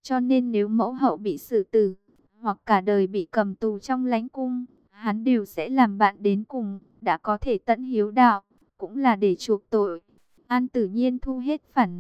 Cho nên nếu mẫu hậu bị xử tử, hoặc cả đời bị cầm tù trong lãnh cung, hắn đều sẽ làm bạn đến cùng, đã có thể tận hiếu đạo, cũng là để chuộc tội. An Tử Nhiên thu hết phản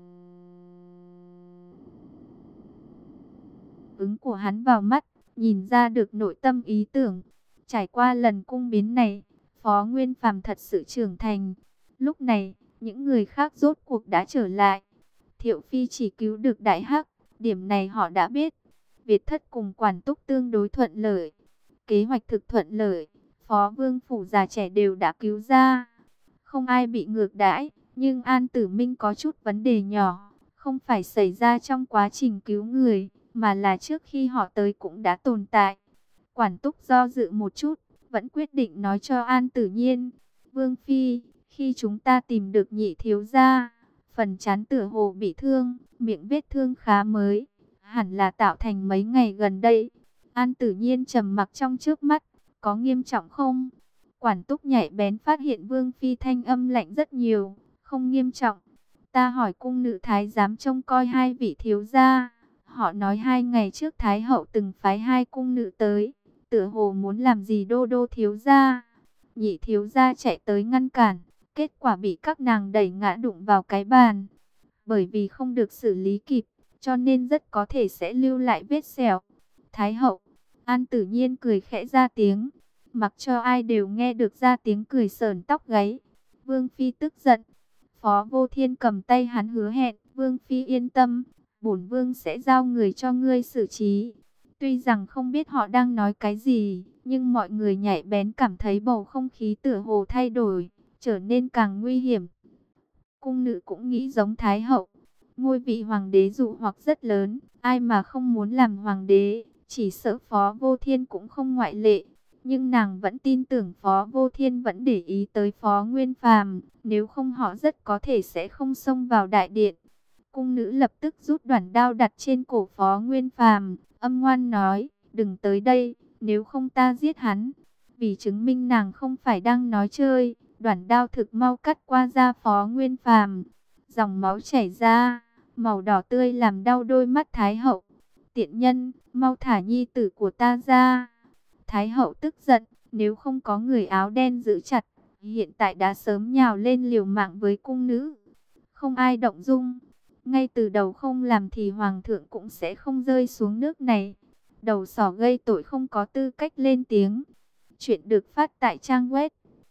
ứng của hắn vào mắt, nhìn ra được nội tâm ý tưởng. Trải qua lần cung biến này, Phó Nguyên Phàm thật sự trưởng thành. Lúc này, những người khác rốt cuộc đã trở lại. Thiệu Phi chỉ cứu được Đại Hắc, điểm này họ đã biết. Việt Thất cùng Quản Túc tương đối thuận lợi. Kế hoạch thực thuận lợi, Phó Vương phủ già trẻ đều đã cứu ra. Không ai bị ngược đãi, nhưng An Tử Minh có chút vấn đề nhỏ, không phải xảy ra trong quá trình cứu người, mà là trước khi họ tới cũng đã tồn tại. Quản Túc do dự một chút, vẫn quyết định nói cho An Tử Nhiên. Vương Phi, khi chúng ta tìm được nhị thiếu gia, phần trán tựa hồ bị thương, miệng vết thương khá mới, hẳn là tạo thành mấy ngày gần đây. An Tử Nhiên trầm mặc trong trước mắt, có nghiêm trọng không? Quản Túc nhạy bén phát hiện Vương Phi thanh âm lạnh rất nhiều, không nghiêm trọng. Ta hỏi cung nữ thái giám trông coi hai vị thiếu gia. Họ nói 2 ngày trước Thái hậu từng phái 2 cung nữ tới, tựa hồ muốn làm gì đô đô thiếu gia. Nhị thiếu gia chạy tới ngăn cản, kết quả bị các nàng đẩy ngã đụng vào cái bàn. Bởi vì không được xử lý kịp, cho nên rất có thể sẽ lưu lại vết sẹo. Thái hậu, An Tử Nhiên cười khẽ ra tiếng, mặc cho ai đều nghe được ra tiếng cười sởn tóc gáy. Vương Phi tức giận, Phó Vô Thiên cầm tay hắn hứa hẹn, Vương Phi yên tâm, bổn vương sẽ giao người cho ngươi xử trí. Tuy rằng không biết họ đang nói cái gì, nhưng mọi người nhạy bén cảm thấy bầu không khí tựa hồ thay đổi, trở nên càng nguy hiểm. Cung nữ cũng nghĩ giống Thái hậu, ngôi vị hoàng đế dụ hoặc rất lớn, ai mà không muốn làm hoàng đế, chỉ sợ Phó Vô Thiên cũng không ngoại lệ. Nhưng nàng vẫn tin tưởng Phó Vô Thiên vẫn để ý tới Phó Nguyên Phàm, nếu không họ rất có thể sẽ không xông vào đại điện. Cung nữ lập tức rút đoản đao đặt trên cổ Phó Nguyên Phàm, âm ngoan nói, đừng tới đây, nếu không ta giết hắn. Vì chứng minh nàng không phải đang nói chơi, đoản đao thực mau cắt qua da Phó Nguyên Phàm, dòng máu chảy ra, màu đỏ tươi làm đau đôi mắt Thái hậu. Tiện nhân, mau thả nhi tử của ta ra. Thái hậu tức giận, nếu không có người áo đen giữ chặt, hiện tại đã sớm nhào lên liều mạng với cung nữ. Không ai động dung. Ngay từ đầu không làm thì hoàng thượng cũng sẽ không rơi xuống nước này. Đầu sỏ gây tội không có tư cách lên tiếng. Chuyện được phát tại trang web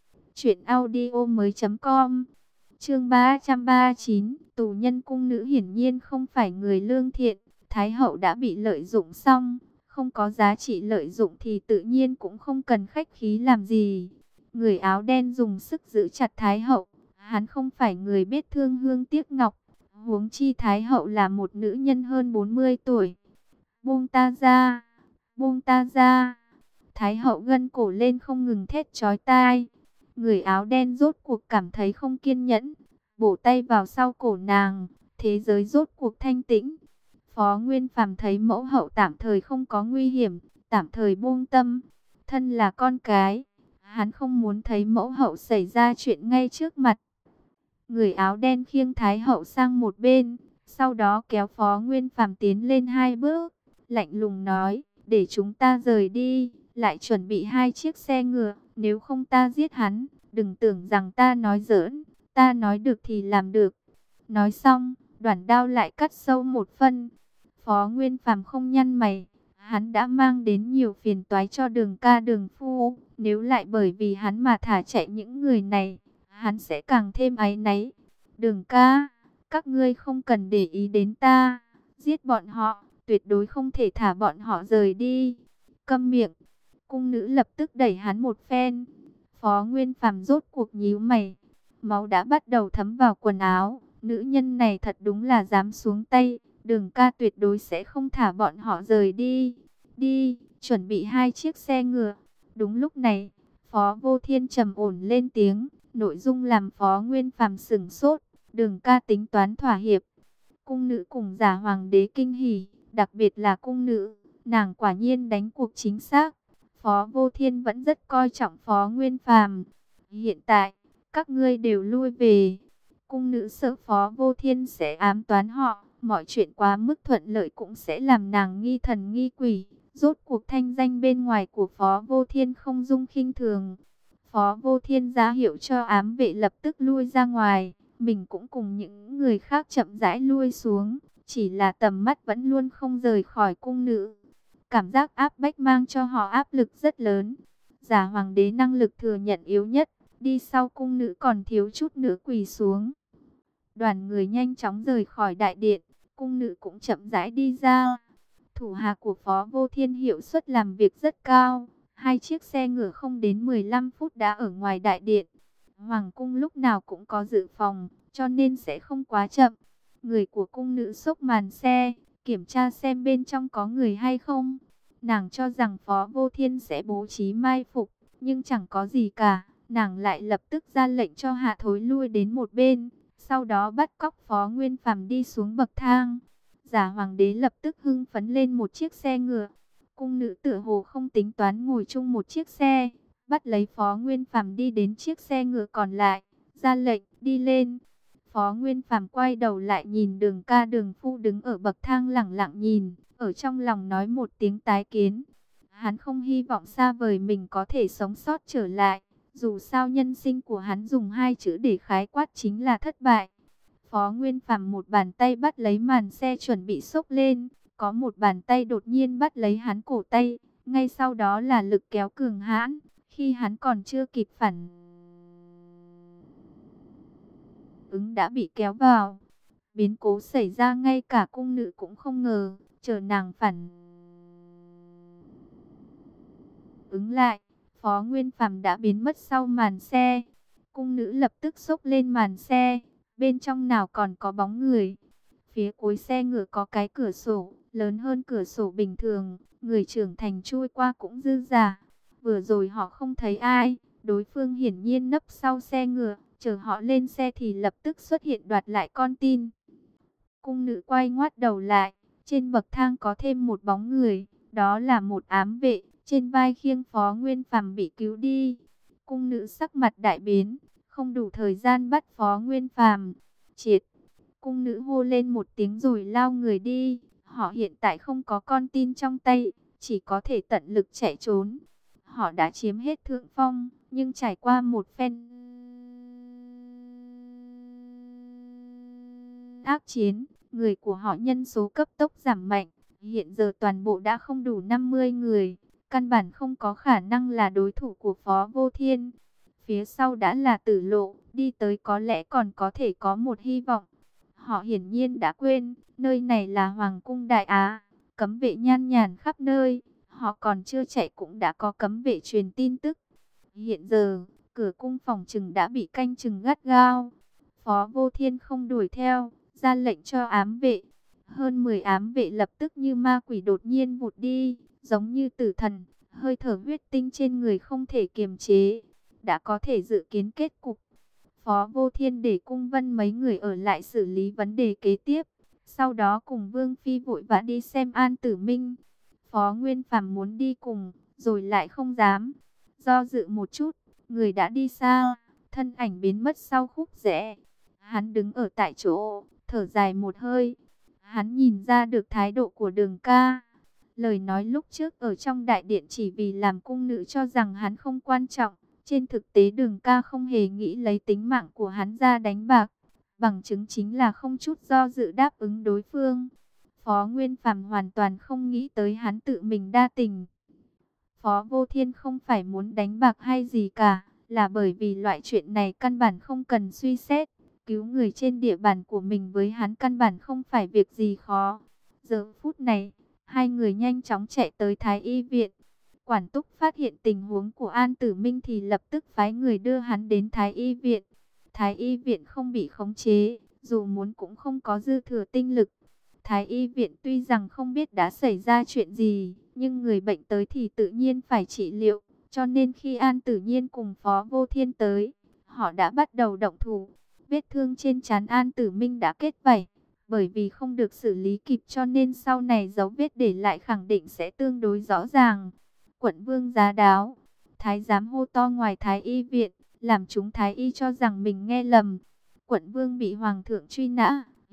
truyệnaudiomoi.com. Chương 339, tù nhân cung nữ hiển nhiên không phải người lương thiện, Thái hậu đã bị lợi dụng xong, không có giá trị lợi dụng thì tự nhiên cũng không cần khách khí làm gì. Người áo đen dùng sức giữ chặt Thái hậu, hắn không phải người biết thương hương tiếc ngọc. Huống chi Thái hậu là một nữ nhân hơn 40 tuổi. Buông ta ra, buông ta ra. Thái hậu gân cổ lên không ngừng thét chói tai. Người áo đen rốt cuộc cảm thấy không kiên nhẫn, bổ tay vào sau cổ nàng, thế giới rốt cuộc thanh tĩnh. Phó Nguyên Phàm thấy mẫu hậu tạm thời không có nguy hiểm, tạm thời buông tâm. Thân là con cái, hắn không muốn thấy mẫu hậu xảy ra chuyện ngay trước mặt. Người áo đen khiêng Thái hậu sang một bên, sau đó kéo Phó Nguyên Phàm tiến lên 2 bước, lạnh lùng nói, để chúng ta rời đi, lại chuẩn bị 2 chiếc xe ngựa, nếu không ta giết hắn, đừng tưởng rằng ta nói giỡn, ta nói được thì làm được. Nói xong, đoản đao lại cắt sâu một phân. Phó Nguyên Phàm không nhăn mày, hắn đã mang đến nhiều phiền toái cho Đường ca Đường phu, nếu lại bởi vì hắn mà thả chạy những người này, hắn sẽ càng thêm áy náy. Đường ca, các ngươi không cần để ý đến ta, giết bọn họ, tuyệt đối không thể thả bọn họ rời đi. Câm miệng. Cung nữ lập tức đẩy hắn một phen. Phó Nguyên Phàm rốt cuộc nhíu mày, máu đã bắt đầu thấm vào quần áo. Nữ nhân này thật đúng là dám xuống tay. Đường ca tuyệt đối sẽ không thả bọn họ rời đi. Đi, chuẩn bị 2 chiếc xe ngựa. Đúng lúc này, Phó Vô Thiên trầm ổn lên tiếng. Nội dung làm Phó Nguyên Phàm sửng sốt. Đường ca tính toán thỏa hiệp. Cung nữ cùng giả hoàng đế kinh hỉ, đặc biệt là cung nữ, nàng quả nhiên đánh cuộc chính xác. Phó Vô Thiên vẫn rất coi trọng Phó Nguyên Phàm. Hiện tại, các ngươi đều lui về. Cung nữ sợ Phó Vô Thiên sẽ ám toán họ, Mọi chuyện quá mức thuận lợi cũng sẽ làm nàng nghi thần nghi quỷ. Rốt cuộc thanh danh bên ngoài của Phó Vô Thiên không dung khinh thường. Phó Vô Thiên ra hiệu cho ám vệ lập tức lui ra ngoài. Mình cũng cùng những người khác chậm rãi lui xuống. Chỉ là tầm mắt vẫn luôn không rời khỏi cung nữ. Cảm giác áp bách mang cho họ áp lực rất lớn. Giả hoàng đế năng lực thừa nhận yếu nhất. Đi sau cung nữ còn thiếu chút nữa quỳ xuống. Đoàn người nhanh chóng rời khỏi đại điện. Cung nữ cũng chậm rãi đi ra. Thủ hạ của Phó Vô Thiên hiệu suất làm việc rất cao. 2 chiếc xe ngựa không đến 15 phút đã ở ngoài đại điện. Hoàng cung lúc nào cũng có dự phòng, cho nên sẽ không quá chậm. Người của cung nữ xốc màn xe, kiểm tra xem bên trong có người hay không. Nàng cho rằng Phó Vô Thiên sẽ bố trí mai phục, nhưng chẳng có gì cả. Nàng lại lập tức ra lệnh cho hạ thối lui đến một bên, sau đó bắt cóc Phó Nguyên Phàm đi xuống bậc thang. Giả hoàng đế lập tức hưng phấn lên một chiếc xe ngựa. Cung nữ tựa hồ không tính toán ngồi chung một chiếc xe, bắt lấy Phó Nguyên Phàm đi đến chiếc xe ngựa còn lại, ra lệnh đi lên. Phó Nguyên Phàm quay đầu lại nhìn Đường Ca Đường Phu đứng ở bậc thang lẳng lặng nhìn, ở trong lòng nói một tiếng tái kiến. Hắn không hy vọng xa vời mình có thể sống sót trở lại, dù sao nhân sinh của hắn dùng 2 chữ để khái quát chính là thất bại. Phó Nguyên Phàm một bàn tay bắt lấy màn xe chuẩn bị xốc lên, có một bàn tay đột nhiên bắt lấy hắn cổ tay, ngay sau đó là lực kéo cường hãn, khi hắn còn chưa kịp phản ứng đã bị kéo vào. Biến cố xảy ra ngay cả cung nữ cũng không ngờ, chờ nàng phản ứng lại, Phó Nguyên Phàm đã biến mất sau màn xe. Cung nữ lập tức xốc lên màn xe, bên trong nào còn có bóng người. Phía cuối xe ngựa có cái cửa sổ, lớn hơn cửa sổ bình thường, người trưởng thành chui qua cũng dư dả. Vừa rồi họ không thấy ai, đối phương hiển nhiên nấp sau xe ngựa, chờ họ lên xe thì lập tức xuất hiện đoạt lại con tin. Cung nữ quay ngoắt đầu lại, trên bậc thang có thêm một bóng người, đó là một ám vệ, trên vai khiêng Phó Nguyên Phàm bị cứu đi. Cung nữ sắc mặt đại biến, không đủ thời gian bắt Phó Nguyên Phàm. Triệt! Cung nữ hô lên một tiếng rồi lao người đi. Họ hiện tại không có con tin trong tay, chỉ có thể tận lực chạy trốn. Họ đã chiếm hết thượng phong, nhưng trải qua một phen ác chiến, người của họ nhân số cấp tốc giảm mạnh. Hiện giờ toàn bộ đã không đủ 50 người, căn bản không có khả năng là đối thủ của Phó Vô Thiên. Phía sau đã là Tử Lộ, đi tới có lẽ còn có thể có một hy vọng. Họ hiển nhiên đã quên, nơi này là Hoàng cung Đại Á, cấm vệ nhan nhản khắp nơi. Họ còn chưa chạy cũng đã có cấm vệ truyền tin tức. Hiện giờ, cửa cung phòng trừng đã bị canh chừng gắt gao. Phó Vô Thiên không đuổi theo, ra lệnh cho ám vệ. Hơn 10 ám vệ lập tức như ma quỷ đột nhiên vụt đi, giống như tử thần, hơi thở huyết tinh trên người không thể kiềm chế. Đã có thể dự kiến kết cục. Phó Vô Thiên để Cung Vân mấy người ở lại xử lý vấn đề kế tiếp. Sau đó cùng Vương Phi vội vã đi xem An Tử Minh. Phó Nguyên Phàm muốn đi cùng, rồi lại không dám. Do dự một chút, người đã đi xa, thân ảnh biến mất sau khúc rẽ. Hắn đứng ở tại chỗ, thở dài một hơi. Hắn nhìn ra được thái độ của Đường Ca. Lời nói lúc trước ở trong đại điện chỉ vì làm cung nữ cho rằng hắn không quan trọng. Trên thực tế Đường Ca không hề nghĩ lấy tính mạng của hắn ra đánh bạc. Bằng chứng chính là không chút do dự đáp ứng đối phương. Phó Nguyên Phàm hoàn toàn không nghĩ tới hắn tự mình đa tình. Phó Vô Thiên không phải muốn đánh bạc hay gì cả, là bởi vì loại chuyện này căn bản không cần suy xét. Cứu người trên địa bàn của mình với hắn căn bản không phải việc gì khó. Giờ phút này, hai người nhanh chóng chạy tới Thái Y viện. Quản túc phát hiện tình huống của An Tử Minh thì lập tức phái người đưa hắn đến Thái Y viện. Thái Y viện không bị khống chế, dù muốn cũng không có dư thừa tinh lực. Thái Y viện tuy rằng không biết đã xảy ra chuyện gì, nhưng người bệnh tới thì tự nhiên phải trị liệu. Cho nên khi An Tử Nhiên cùng Phó Vô Thiên tới, họ đã bắt đầu động thủ. Vết thương trên trán An Tử Minh đã kết vảy. Bởi vì không được xử lý kịp cho nên sau này dấu vết để lại khẳng định sẽ tương đối rõ ràng. Quận vương giá đáo. Thái giám hô to ngoài Thái Y viện, làm chúng Thái Y cho rằng mình nghe lầm. Quận vương bị hoàng thượng truy nã,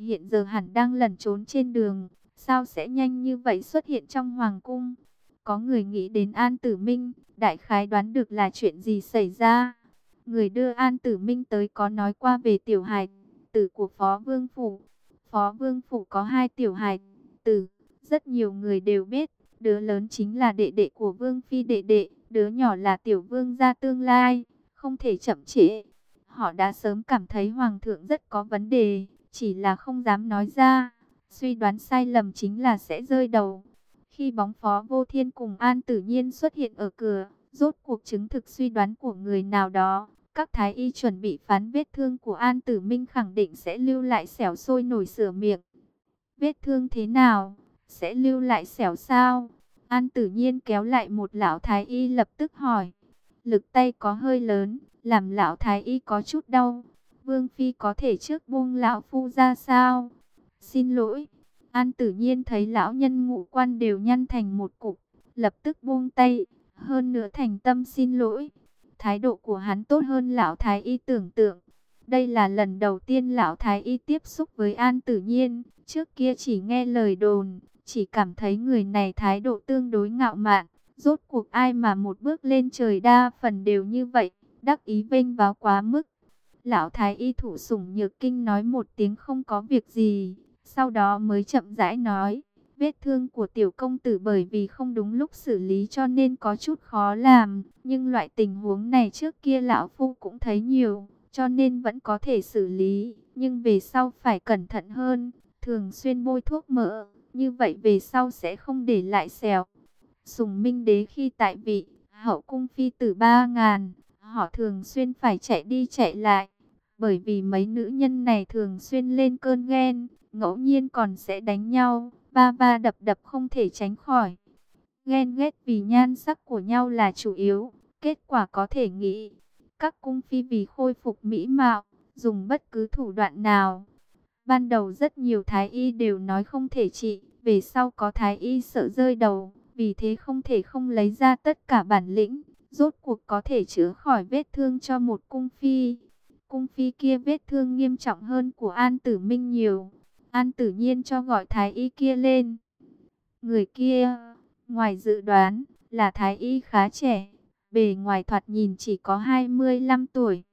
hiện giờ hẳn đang lẩn trốn trên đường, sao sẽ nhanh như vậy xuất hiện trong hoàng cung? Có người nghĩ đến An Tử Minh, đại khái đoán được là chuyện gì xảy ra. Người đưa An Tử Minh tới có nói qua về tiểu hài tử của Phó Vương Phủ. Phó Vương Phủ có 2 tiểu hài tử, rất nhiều người đều biết. Đứa lớn chính là đệ đệ của Vương Phi đệ đệ, đứa nhỏ là tiểu vương gia tương lai, không thể chậm trễ. Họ đã sớm cảm thấy Hoàng thượng rất có vấn đề, chỉ là không dám nói ra. Suy đoán sai lầm chính là sẽ rơi đầu. Khi bóng Phó Vô Thiên cùng An Tử Nhiên xuất hiện ở cửa, rốt cuộc chứng thực suy đoán của người nào đó. Các thái y chuẩn bị phán vết thương của An Tử Minh khẳng định sẽ lưu lại sẹo sôi nổi sửa miệng. Vết thương thế nào? Sẽ lưu lại sẹo sao? An Tử Nhiên kéo lại một lão thái y lập tức hỏi. Lực tay có hơi lớn, làm lão thái y có chút đau. Vương Phi có thể trước buông lão phu ra sao? Xin lỗi. An Tử Nhiên thấy lão nhân ngũ quan đều nhăn thành một cục, lập tức buông tay, hơn nữa thành tâm xin lỗi. Thái độ của hắn tốt hơn lão thái y tưởng tượng. Đây là lần đầu tiên lão thái y tiếp xúc với An Tử Nhiên, trước kia chỉ nghe lời đồn, chỉ cảm thấy người này thái độ tương đối ngạo mạn. Rốt cuộc ai mà một bước lên trời đa phần đều như vậy, đắc ý vênh váo quá mức. Lão thái y thủ sủng nhược kinh nói một tiếng không có việc gì, sau đó mới chậm rãi nói, vết thương của tiểu công tử bởi vì không đúng lúc xử lý cho nên có chút khó làm, nhưng loại tình huống này trước kia lão phu cũng thấy nhiều, cho nên vẫn có thể xử lý, nhưng về sau phải cẩn thận hơn, thường xuyên bôi thuốc mỡ, như vậy về sau sẽ không để lại sẹo. Sùng Minh Đế khi tại vị, hậu cung phi tử 3.000, họ thường xuyên phải chạy đi chạy lại, bởi vì mấy nữ nhân này thường xuyên lên cơn ghen, ngẫu nhiên còn sẽ đánh nhau, va va đập đập không thể tránh khỏi. Ghen ghét vì nhan sắc của nhau là chủ yếu, kết quả có thể nghĩ. Các cung phi vì khôi phục mỹ mạo, dùng bất cứ thủ đoạn nào. Ban đầu rất nhiều thái y đều nói không thể trị, về sau có thái y sợ rơi đầu, vì thế không thể không lấy ra tất cả bản lĩnh, rốt cuộc có thể chữa khỏi vết thương cho một cung phi. Cung phi kia vết thương nghiêm trọng hơn của An Tử Minh nhiều. An Tử Nhiên cho gọi thái y kia lên. Người kia, ngoài dự đoán, là thái y khá trẻ, bề ngoài thoạt nhìn chỉ có 25 tuổi.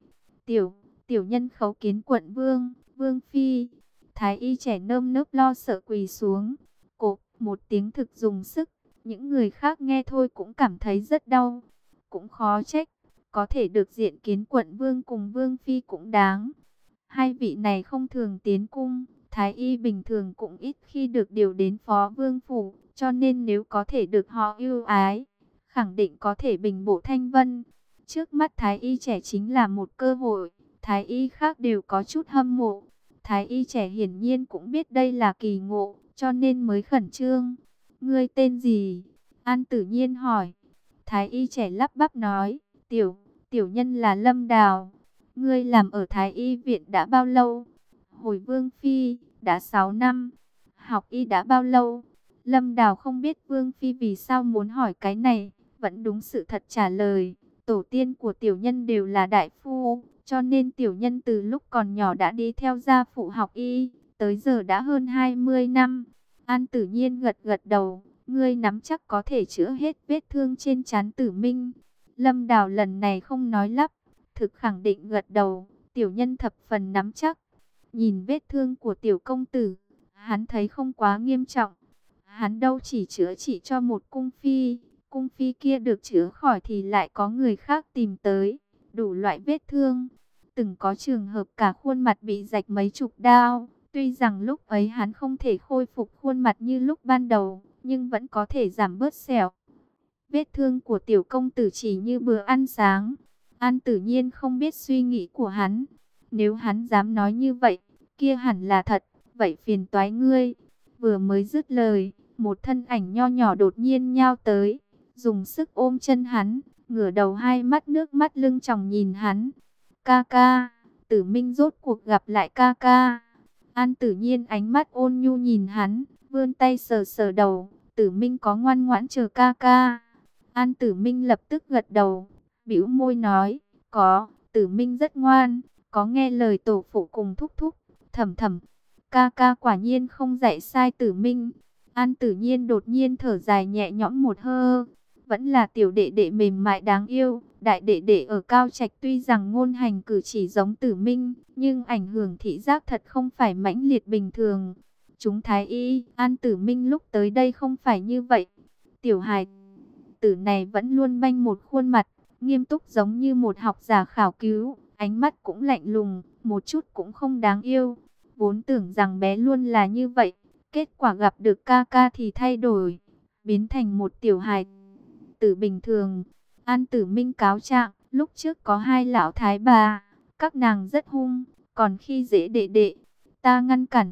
Tiểu nhân khấu kiến quận vương, vương phi. Thái y trẻ nơm nớp lo sợ quỳ xuống. Cộp một tiếng thực dùng sức, những người khác nghe thôi cũng cảm thấy rất đau. Cũng khó trách, có thể được diện kiến quận vương cùng vương phi cũng đáng. Hai vị này không thường tiến cung, thái y bình thường cũng ít khi được điều đến phó vương phủ, cho nên nếu có thể được họ ưu ái, khẳng định có thể bình bổ thanh vân. Trước mắt thái y trẻ chính là một cơ hội, thái y khác đều có chút hâm mộ. Thái y trẻ hiển nhiên cũng biết đây là kỳ ngộ, cho nên mới khẩn trương. Ngươi tên gì? An Tử Nhiên hỏi. Thái y trẻ lắp bắp nói, tiểu nhân là Lâm Đào. Ngươi làm ở Thái y viện đã bao lâu? Hồi Vương Phi, đã 6 năm. Học y đã bao lâu? Lâm Đào không biết Vương Phi vì sao muốn hỏi cái này, vẫn đúng sự thật trả lời. Tổ tiên của tiểu nhân đều là đại phu, cho nên tiểu nhân từ lúc còn nhỏ đã đi theo gia phụ học y, tới giờ đã hơn 20 năm. An Tử Nhiên gật gật đầu, ngươi nắm chắc có thể chữa hết vết thương trên trán Tử Minh. Lâm Đào lần này không nói lắp, thực khẳng định gật đầu, tiểu nhân thập phần nắm chắc. Nhìn vết thương của tiểu công tử, hắn thấy không quá nghiêm trọng. Hắn đâu chỉ chữa trị cho một cung phi kia được chữa khỏi thì lại có người khác tìm tới, đủ loại vết thương. Từng có trường hợp cả khuôn mặt bị rạch mấy chục đao, tuy rằng lúc ấy hắn không thể khôi phục khuôn mặt như lúc ban đầu, nhưng vẫn có thể giảm bớt sẹo. Vết thương của tiểu công tử chỉ như bữa ăn sáng. An Tử Nhiên không biết suy nghĩ của hắn. Nếu hắn dám nói như vậy, kia hẳn là thật, vậy phiền toái ngươi. Vừa mới dứt lời, một thân ảnh nho nhỏ đột nhiên nhao tới, dùng sức ôm chân hắn, ngửa đầu hai mắt nước mắt lưng tròng nhìn hắn. Ca ca, Tử Minh rốt cuộc gặp lại ca ca. An Tử Nhiên ánh mắt ôn nhu nhìn hắn, vươn tay sờ sờ đầu. Tử Minh có ngoan ngoãn chờ ca ca? An Tử Minh lập tức gật đầu, bĩu môi nói, có, Tử Minh rất ngoan, có nghe lời tổ phụ cùng thúc thúc, thầm thầm. Ca ca quả nhiên không dạy sai Tử Minh. An Tử Nhiên đột nhiên thở dài nhẹ nhõm một hơi. Vẫn là tiểu đệ đệ mềm mại đáng yêu. Đại đệ đệ ở Cao Trạch tuy rằng ngôn hành cử chỉ giống Tử Minh, nhưng ảnh hưởng thị giác thật không phải mãnh liệt bình thường. Chúng thái y, An Tử Minh lúc tới đây không phải như vậy. Tiểu hài tử này vẫn luôn banh một khuôn mặt, nghiêm túc giống như một học giả khảo cứu, ánh mắt cũng lạnh lùng, một chút cũng không đáng yêu. Vốn tưởng rằng bé luôn là như vậy, kết quả gặp được ca ca thì thay đổi, biến thành một tiểu hài tử bình thường. An Tử Minh cáo trạng, lúc trước có hai lão thái bà, các nàng rất hung, còn khi dễ đệ đệ, ta ngăn cản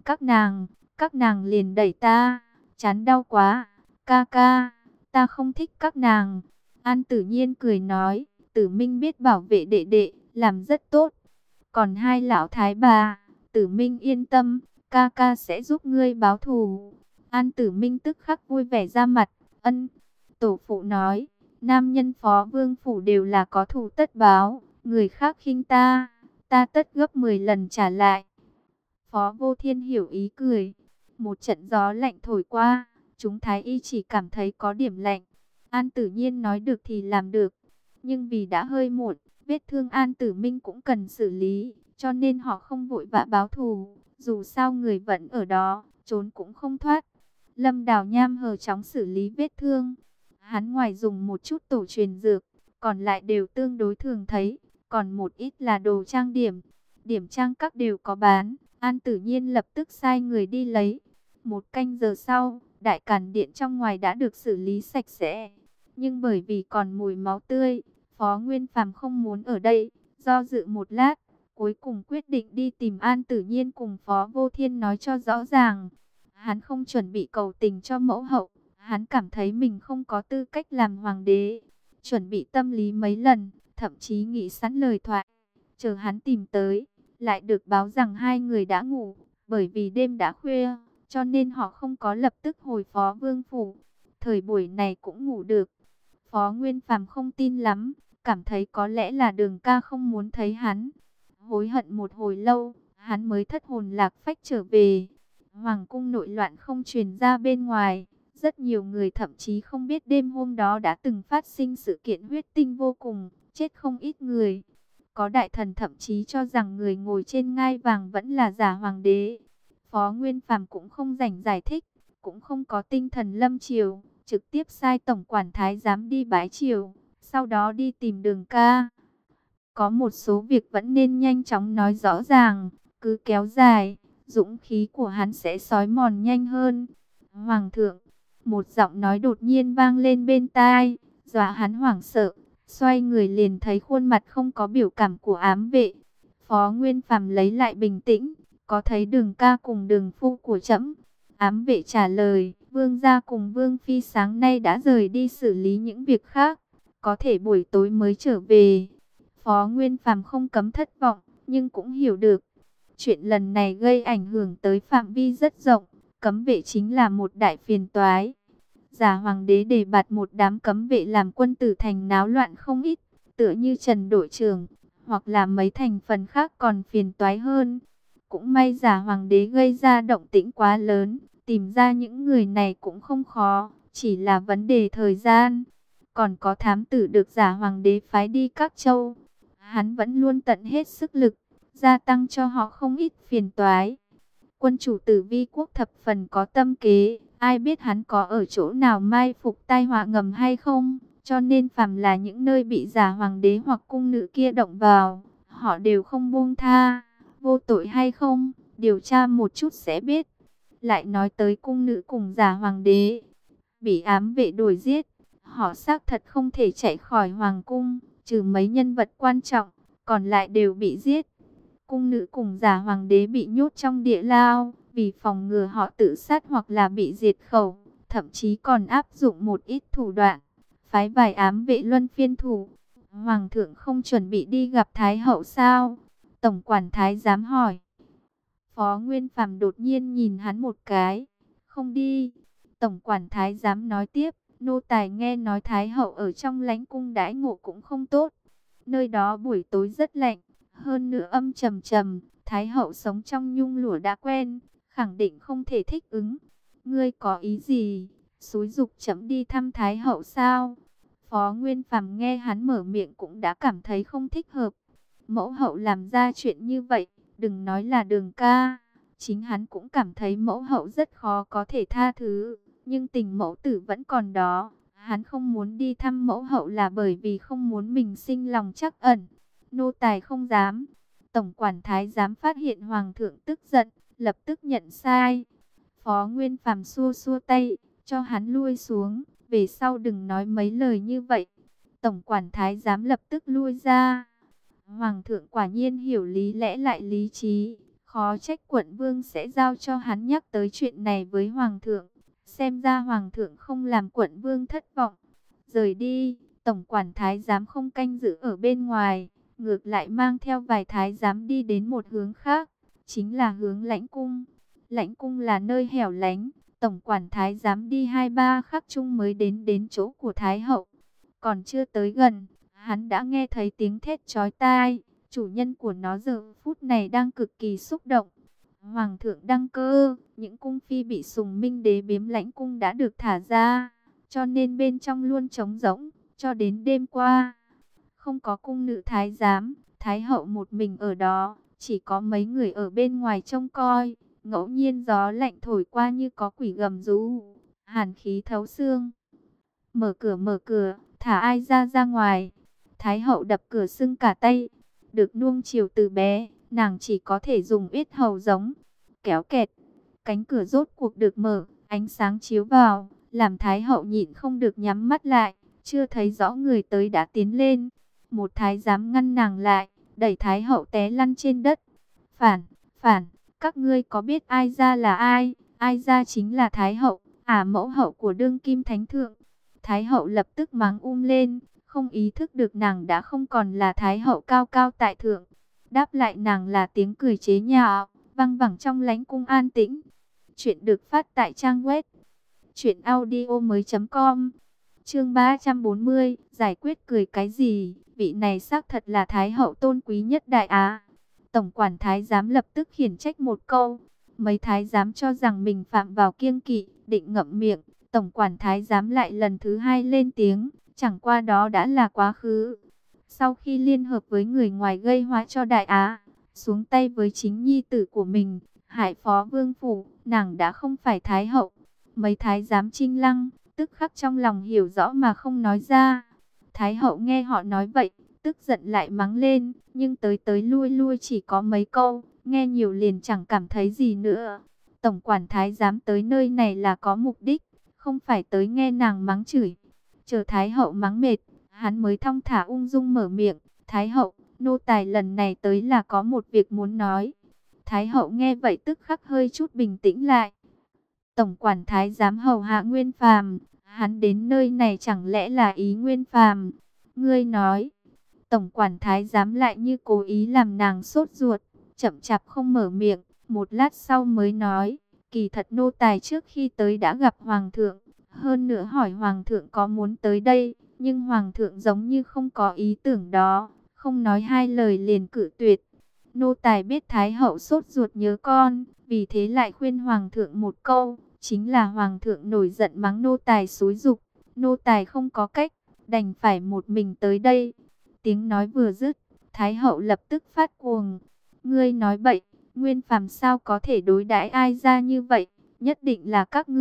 các nàng liền đẩy ta, chán đau quá, ca ca, ta không thích các nàng. An Tử Nhiên cười nói, Tử Minh biết bảo vệ đệ đệ, làm rất tốt. Còn hai lão thái bà, Tử Minh yên tâm, ca ca sẽ giúp ngươi báo thù. An Tử Minh tức khắc vui vẻ ra mặt, ân. Tổ phụ nói, nam nhân Phó Vương phủ đều là có thù tất báo, người khác khinh ta, ta tất gấp 10 lần trả lại. Phó Vô Thiên hiểu ý cười, một trận gió lạnh thổi qua, chúng thái y chỉ cảm thấy có điểm lạnh. An Tử Nhiên nói được thì làm được, nhưng vì đã hơi muộn, vết thương An Tử Minh cũng cần xử lý, cho nên họ không vội vã báo thù. Dù sao người vẫn ở đó, trốn cũng không thoát. Lâm Đào Nham hờ chóng xử lý vết thương. Hắn ngoài dùng một chút tổ truyền dược, còn lại đều tương đối thường thấy, còn một ít là đồ trang điểm. Điểm trang các đều có bán, An Tử Nhiên lập tức sai người đi lấy. Một canh giờ sau, đại càn điện trong ngoài đã được xử lý sạch sẽ. Nhưng bởi vì còn mùi máu tươi, Phó Nguyên Phàm không muốn ở đây, do dự một lát, cuối cùng quyết định đi tìm An Tử Nhiên cùng Phó Vô Thiên nói cho rõ ràng. Hắn không chuẩn bị cầu tình cho mẫu hậu, hắn cảm thấy mình không có tư cách làm hoàng đế. Chuẩn bị tâm lý mấy lần, thậm chí nghĩ sẵn lời thoại. Chờ hắn tìm tới, lại được báo rằng hai người đã ngủ, bởi vì đêm đã khuya, cho nên họ không có lập tức hồi Phó Vương phủ. Thời buổi này cũng ngủ được. Phó Nguyên Phàm không tin lắm, cảm thấy có lẽ là Đường ca không muốn thấy hắn. Hối hận một hồi lâu, hắn mới thất hồn lạc phách trở về. Hoàng cung nội loạn không truyền ra bên ngoài, rất nhiều người thậm chí không biết đêm hôm đó đã từng phát sinh sự kiện huyết tinh vô cùng, chết không ít người. Có đại thần thậm chí cho rằng người ngồi trên ngai vàng vẫn là giả hoàng đế. Phó Nguyên Phàm cũng không rảnh giải thích, cũng không có tinh thần lâm triều, trực tiếp sai tổng quản thái giám đi bái triều, sau đó đi tìm Đường ca. Có một số việc vẫn nên nhanh chóng nói rõ ràng, cứ kéo dài, dũng khí của hắn sẽ xói mòn nhanh hơn. Hoàng thượng, một giọng nói đột nhiên vang lên bên tai, dọa hắn hoảng sợ, xoay người liền thấy khuôn mặt không có biểu cảm của ám vệ. Phó Nguyên Phàm lấy lại bình tĩnh, có thấy Đường ca cùng Đường phu của trẫm? Ám vệ trả lời, Vương gia cùng Vương phi sáng nay đã rời đi xử lý những việc khác, có thể buổi tối mới trở về. Phó Nguyên Phàm không cấm thất vọng, nhưng cũng hiểu được. Chuyện lần này gây ảnh hưởng tới phạm vi rất rộng, cấm vệ chính là một đại phiền toái. Giả hoàng đế đề bạt một đám cấm vệ làm quân tử thành náo loạn không ít, tựa như Trần đội trưởng, hoặc là mấy thành phần khác còn phiền toái hơn. Cũng may giả hoàng đế gây ra động tĩnh quá lớn, tìm ra những người này cũng không khó, chỉ là vấn đề thời gian. Còn có thám tử được giả hoàng đế phái đi các châu, hắn vẫn luôn tận hết sức lực, gia tăng cho họ không ít phiền toái. Quân chủ Tử Vi quốc thập phần có tâm kế, ai biết hắn có ở chỗ nào mai phục tai họa ngầm hay không, cho nên phàm là những nơi bị giả hoàng đế hoặc cung nữ kia động vào, họ đều không buông tha. Vô tội hay không, điều tra một chút sẽ biết. Lại nói tới cung nữ cùng giả hoàng đế, bị ám vệ đuổi giết, họ xác thật không thể chạy khỏi hoàng cung, trừ mấy nhân vật quan trọng, còn lại đều bị giết. Cung nữ cùng giả hoàng đế bị nhốt trong địa lao, vì phòng ngừa họ tự sát hoặc là bị diệt khẩu, thậm chí còn áp dụng một ít thủ đoạn, phái vài ám vệ luân phiên thủ. Hoàng thượng không chuẩn bị đi gặp Thái hậu sao? Tổng quản thái giám hỏi. Phó Nguyên Phàm đột nhiên nhìn hắn một cái, không đi. Tổng quản thái giám nói tiếp, nô tài nghe nói Thái hậu ở trong lãnh cung đãi ngộ cũng không tốt. Nơi đó buổi tối rất lạnh, hơn nữa âm trầm trầm, Thái hậu sống trong nhung lụa đã quen, khẳng định không thể thích ứng. Ngươi có ý gì? Xúi giục chấm đi thăm Thái hậu sao? Phó Nguyên Phàm nghe hắn mở miệng cũng đã cảm thấy không thích hợp. Mẫu hậu làm ra chuyện như vậy, đừng nói là Đường ca, chính hắn cũng cảm thấy mẫu hậu rất khó có thể tha thứ. Nhưng tình mẫu tử vẫn còn đó. Hắn không muốn đi thăm mẫu hậu là bởi vì không muốn mình sinh lòng trắc ẩn. Nô tài không dám. Tổng quản thái giám phát hiện hoàng thượng tức giận, lập tức nhận sai. Phó Nguyên Phàm xua xua tay, cho hắn lui xuống, về sau đừng nói mấy lời như vậy. Tổng quản thái giám lập tức lui ra. Hoàng thượng quả nhiên hiểu lý lẽ lại lý trí, khó trách quận vương sẽ giao cho hắn nhắc tới chuyện này với hoàng thượng. Xem ra hoàng thượng không làm quận vương thất vọng. Rời đi, tổng quản thái giám không canh giữ ở bên ngoài, ngược lại mang theo vài thái giám đi đến một hướng khác, chính là hướng Lãnh cung. Lãnh cung là nơi hẻo lánh, tổng quản thái giám đi 2-3 khắc chung mới đến chỗ của thái hậu. Còn chưa tới gần, hắn đã nghe thấy tiếng thét chói tai, chủ nhân của nó giờ phút này đang cực kỳ xúc động. Hoàng thượng đăng cơ, những cung phi bị Sùng Minh đế biếm Lãnh cung đã được thả ra, cho nên bên trong luôn trống rỗng, cho đến đêm qua. Không có cung nữ thái giám, thái hậu một mình ở đó, chỉ có mấy người ở bên ngoài trông coi. Ngẫu nhiên gió lạnh thổi qua như có quỷ gầm rú, hàn khí thấu xương. Mở cửa, thả ai ra ngoài. Thái hậu đập cửa sưng cả tay. Được nuông chiều từ bé, nàng chỉ có thể dùng yết hầu giống. Kéo kẹt, cánh cửa rốt cuộc được mở, ánh sáng chiếu vào, làm Thái hậu nhịn không được nhắm mắt lại. Chưa thấy rõ người tới đã tiến lên. Một thái giám ngăn nàng lại, đẩy Thái hậu té lăn trên đất. Phản, các ngươi có biết ai ra là ai? Ai ra chính là Thái hậu, mẫu hậu của đương kim thánh thượng. Thái hậu lập tức mắng lên, không ý thức được nàng đã không còn là Thái hậu cao cao tại thượng. Đáp lại nàng là tiếng cười chế nhạo, văng vẳng trong Lãnh cung an tĩnh. Chuyện được phát tại trang web truyệnaudiomoi.com. Chương 340, giải quyết cười cái gì? Vị này xác thật là Thái hậu tôn quý nhất Đại Á. Tổng quản thái giám lập tức khiển trách một câu. Mấy thái giám cho rằng mình phạm vào kiêng kỵ, định ngậm miệng. Tổng quản thái giám lại lần thứ hai lên tiếng, chẳng qua đó đã là quá khứ. Sau khi liên hợp với người ngoài gây họa cho Đại Á, xuống tay với chính nhi tử của mình, hại phó vương phủ, nàng đã không phải thái hậu. Mấy thái giám chinh lăng, tức khắc trong lòng hiểu rõ mà không nói ra. Thái hậu nghe họ nói vậy, tức giận lại mắng lên, nhưng tới tới lui lui chỉ có mấy câu, nghe nhiều liền chẳng cảm thấy gì nữa. Tổng quản thái giám tới nơi này là có mục đích, không phải tới nghe nàng mắng chửi. Chờ Thái hậu mắng mệt, hắn mới thong thả ung dung mở miệng. Thái hậu, nô tài lần này tới là có một việc muốn nói. Thái hậu nghe vậy tức khắc hơi chút bình tĩnh lại. Tổng quản thái giám hầu hạ Nguyên Phàm, hắn đến nơi này chẳng lẽ là ý Nguyên Phàm? Ngươi nói. Tổng quản thái giám lại như cố ý làm nàng sốt ruột, chậm chạp không mở miệng, một lát sau mới nói, kỳ thật nô tài trước khi tới đã gặp hoàng thượng, hơn nữa hỏi hoàng thượng có muốn tới đây, nhưng hoàng thượng giống như không có ý tưởng đó, không nói hai lời liền cự tuyệt. Nô tài biết thái hậu sốt ruột nhớ con, vì thế lại khuyên hoàng thượng một câu, chính là hoàng thượng nổi giận mắng nô tài xúi giục, nô tài không có cách, đành phải một mình tới đây. Tiếng nói vừa dứt, Thái hậu lập tức phát cuồng. Ngươi nói bậy, Nguyên Phàm sao có thể đối đãi ai ra như vậy? Nhất định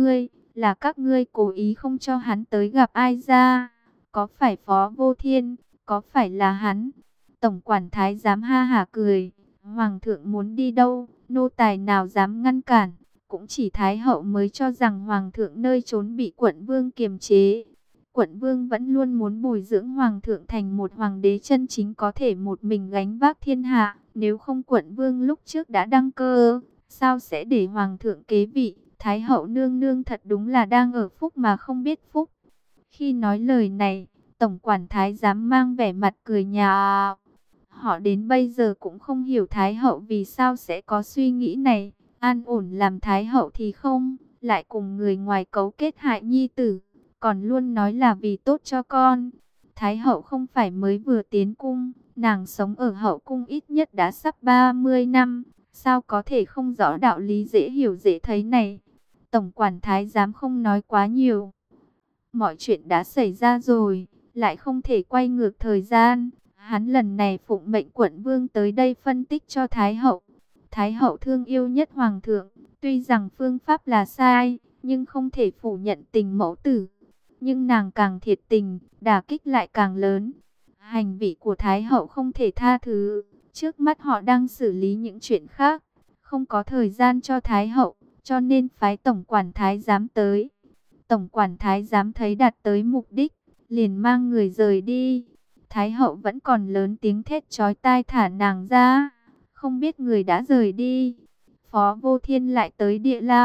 là các ngươi cố ý không cho hắn tới gặp ai ra. Có phải Phó Vô Thiên, có phải là hắn? Tổng quản thái giám ha hả cười. Hoàng thượng muốn đi đâu, nô tài nào dám ngăn cản. Cũng chỉ Thái hậu mới cho rằng Hoàng thượng nơi trốn bị quận vương kiềm chế. Quận vương vẫn luôn muốn bồi dưỡng hoàng thượng thành một hoàng đế chân chính có thể một mình gánh vác thiên hạ. Nếu không quận vương lúc trước đã đăng cơ, sao sẽ để hoàng thượng kế vị? Thái hậu nương nương thật đúng là đang ở phúc mà không biết phúc. Khi nói lời này, tổng quản thái giám mang vẻ mặt cười nhạo. Họ đến bây giờ cũng không hiểu Thái hậu vì sao sẽ có suy nghĩ này. An ổn làm Thái hậu thì không, lại cùng người ngoài cấu kết hại nhi tử. Còn luôn nói là vì tốt cho con. Thái hậu không phải mới vừa tiến cung, nàng sống ở hậu cung ít nhất đã sắp 30 năm. sao có thể không rõ đạo lý dễ hiểu dễ thấy này. Tổng quản thái giám không nói quá nhiều. Mọi chuyện đã xảy ra rồi, lại không thể quay ngược thời gian. Hắn lần này phụng mệnh quận vương tới đây phân tích cho Thái hậu. Thái hậu thương yêu nhất hoàng thượng, tuy rằng phương pháp là sai, nhưng không thể phủ nhận tình mẫu tử. Nhưng nàng càng thiệt tình, đả kích lại càng lớn. Hành vi của Thái hậu không thể tha thứ. Trước mắt họ đang xử lý những chuyện khác, không có thời gian cho Thái hậu, cho nên phái tổng quản thái giám tới. Tổng quản thái giám thấy đạt tới mục đích, liền mang người rời đi. Thái hậu vẫn còn lớn tiếng thét chói tai thả nàng ra, không biết người đã rời đi. Phó Vô Thiên lại tới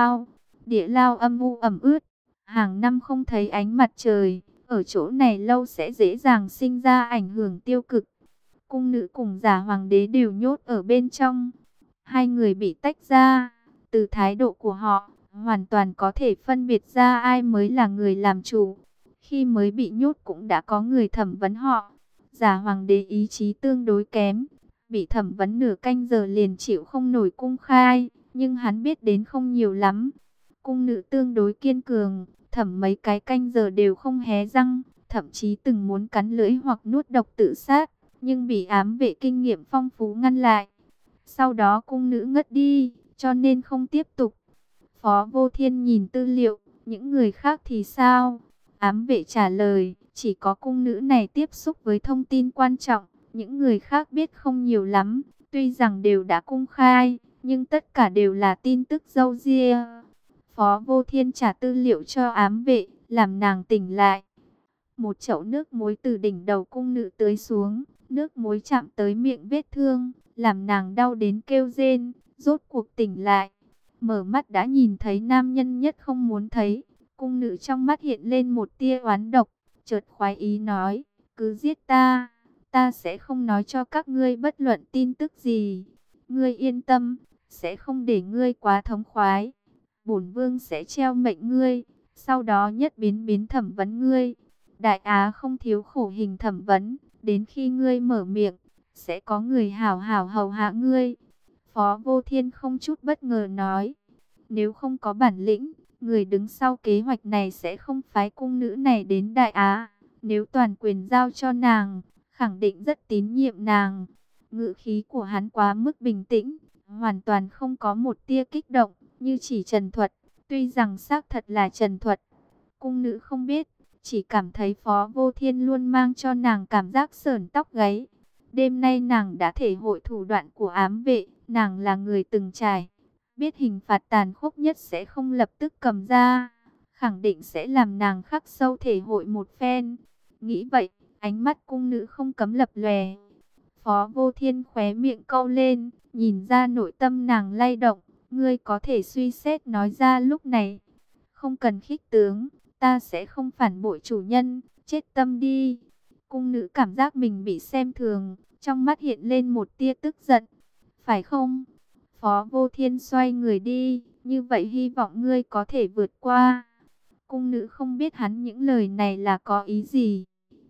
địa lao âm u ẩm ướt, hàng năm không thấy ánh mặt trời, ở chỗ này lâu sẽ dễ dàng sinh ra ảnh hưởng tiêu cực. Cung nữ cùng giả hoàng đế đều nhốt ở bên trong, hai người bị tách ra. Từ thái độ của họ, hoàn toàn có thể phân biệt ra ai mới là người làm chủ. Khi mới bị nhốt cũng đã có người thẩm vấn họ. Giả hoàng đế ý chí tương đối kém, bị thẩm vấn nửa canh giờ liền chịu không nổi cung khai, nhưng hắn biết đến không nhiều lắm. Cung nữ tương đối kiên cường, thẩm mấy cái canh giờ đều không hé răng, thậm chí từng muốn cắn lưỡi hoặc nuốt độc tự sát, nhưng bị ám vệ kinh nghiệm phong phú ngăn lại. Sau đó cung nữ ngất đi, cho nên không tiếp tục. Phó Vô Thiên nhìn tư liệu, những người khác thì sao? Ám vệ trả lời, chỉ có cung nữ này tiếp xúc với thông tin quan trọng, những người khác biết không nhiều lắm. Tuy rằng đều đã công khai, nhưng tất cả đều là tin tức râu ria. Phó Vô Thiên trả tư liệu cho ám vệ, làm nàng tỉnh lại. Một chậu nước muối từ đỉnh đầu cung nữ tưới xuống, nước muối chạm tới miệng vết thương, làm nàng đau đến kêu rên, rốt cuộc tỉnh lại. Mở mắt đã nhìn thấy nam nhân nhất không muốn thấy. Cung nữ trong mắt hiện lên một tia oán độc, chợt khoái ý nói, cứ giết ta, ta sẽ không nói cho các ngươi bất luận tin tức gì. Ngươi yên tâm, sẽ không để ngươi quá thống khoái. Bổn vương sẽ treo mệnh ngươi, sau đó nhất biến thẩm vấn ngươi. Đại Á không thiếu khổ hình thẩm vấn, đến khi ngươi mở miệng, sẽ có người hảo hảo hầu hạ ngươi. Phó Vô Thiên không chút bất ngờ nói, nếu không có bản lĩnh, người đứng sau kế hoạch này sẽ không phái cung nữ này đến Đại Á. Nếu toàn quyền giao cho nàng, khẳng định rất tín nhiệm nàng. Ngữ khí của hắn quá mức bình tĩnh, hoàn toàn không có một tia kích động, như chỉ trần thuật. Tuy rằng xác thật là trần thuật, cung nữ không biết, chỉ cảm thấy Phó Vô Thiên luôn mang cho nàng cảm giác sởn tóc gáy. Đêm nay nàng đã thể hội thủ đoạn của ám vệ, nàng là người từng trải, biết hình phạt tàn khốc nhất sẽ không lập tức cầm ra, khẳng định sẽ làm nàng khắc sâu thể hội một phen. Nghĩ vậy, ánh mắt cung nữ không cấm lập lòe. Phó Vô Thiên khóe miệng câu lên, nhìn ra nội tâm nàng lay động, ngươi có thể suy xét nói ra lúc này. Không cần khích tướng, ta sẽ không phản bội chủ nhân, chết tâm đi. Cung nữ cảm giác mình bị xem thường, trong mắt hiện lên một tia tức giận. Phải không? Phó Vô Thiên xoay người đi, như vậy hy vọng ngươi có thể vượt qua. Cung nữ không biết hắn những lời này là có ý gì.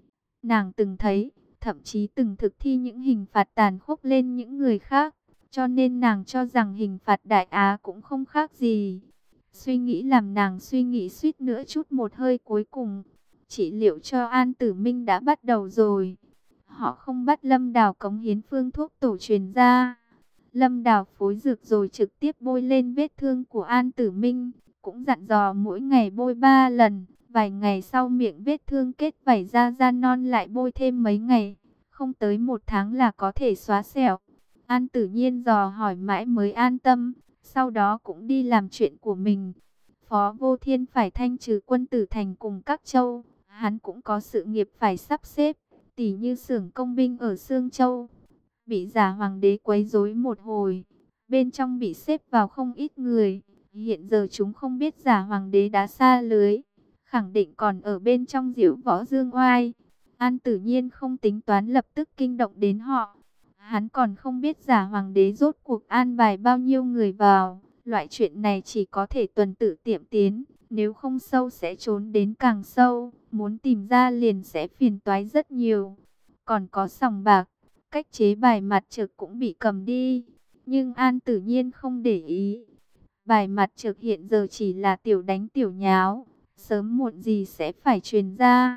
Nàng từng thấy, thậm chí từng thực thi những hình phạt tàn khốc lên những người khác, cho nên nàng cho rằng hình phạt Đại Á cũng không khác gì. Suy nghĩ làm nàng suy nghĩ suýt nữa chút một hơi cuối cùng. Trị liệu cho An Tử Minh đã bắt đầu rồi. Họ không bắt Lâm Đào cống hiến phương thuốc tổ truyền ra. Lâm Đào phối dược rồi trực tiếp bôi lên vết thương của An Tử Minh. Cũng dặn dò mỗi ngày bôi 3 lần. Vài ngày sau miệng vết thương kết vảy ra da non lại bôi thêm mấy ngày. Không tới 1 tháng là có thể xóa sẹo. An Tử Nhiên dò hỏi mãi mới an tâm. Sau đó cũng đi làm chuyện của mình. Phó Vô Thiên phải thanh trừ quân tử thành cùng các châu. Hắn cũng có sự nghiệp phải sắp xếp. Tỉ như xưởng công binh ở Sương Châu. Bị giả hoàng đế quấy rối một hồi. Bên trong bị xếp vào không ít người. Hiện giờ chúng không biết giả hoàng đế đã xa lưới. Khẳng định còn ở bên trong diễu võ dương oai. An Tử Nhiên không tính toán lập tức kinh động đến họ. Hắn còn không biết giả hoàng đế rốt cuộc an bài bao nhiêu người vào. Loại chuyện này chỉ có thể tuần tự tiệm tiến. Nếu không sâu sẽ trốn đến càng sâu. Muốn tìm ra liền sẽ phiền toái rất nhiều. Còn có sòng bạc, cách chế bài mặt trực cũng bị cầm đi. Nhưng An Tử Nhiên không để ý. Bài mặt trực hiện giờ chỉ là tiểu đánh tiểu nháo, sớm muộn gì sẽ phải truyền ra.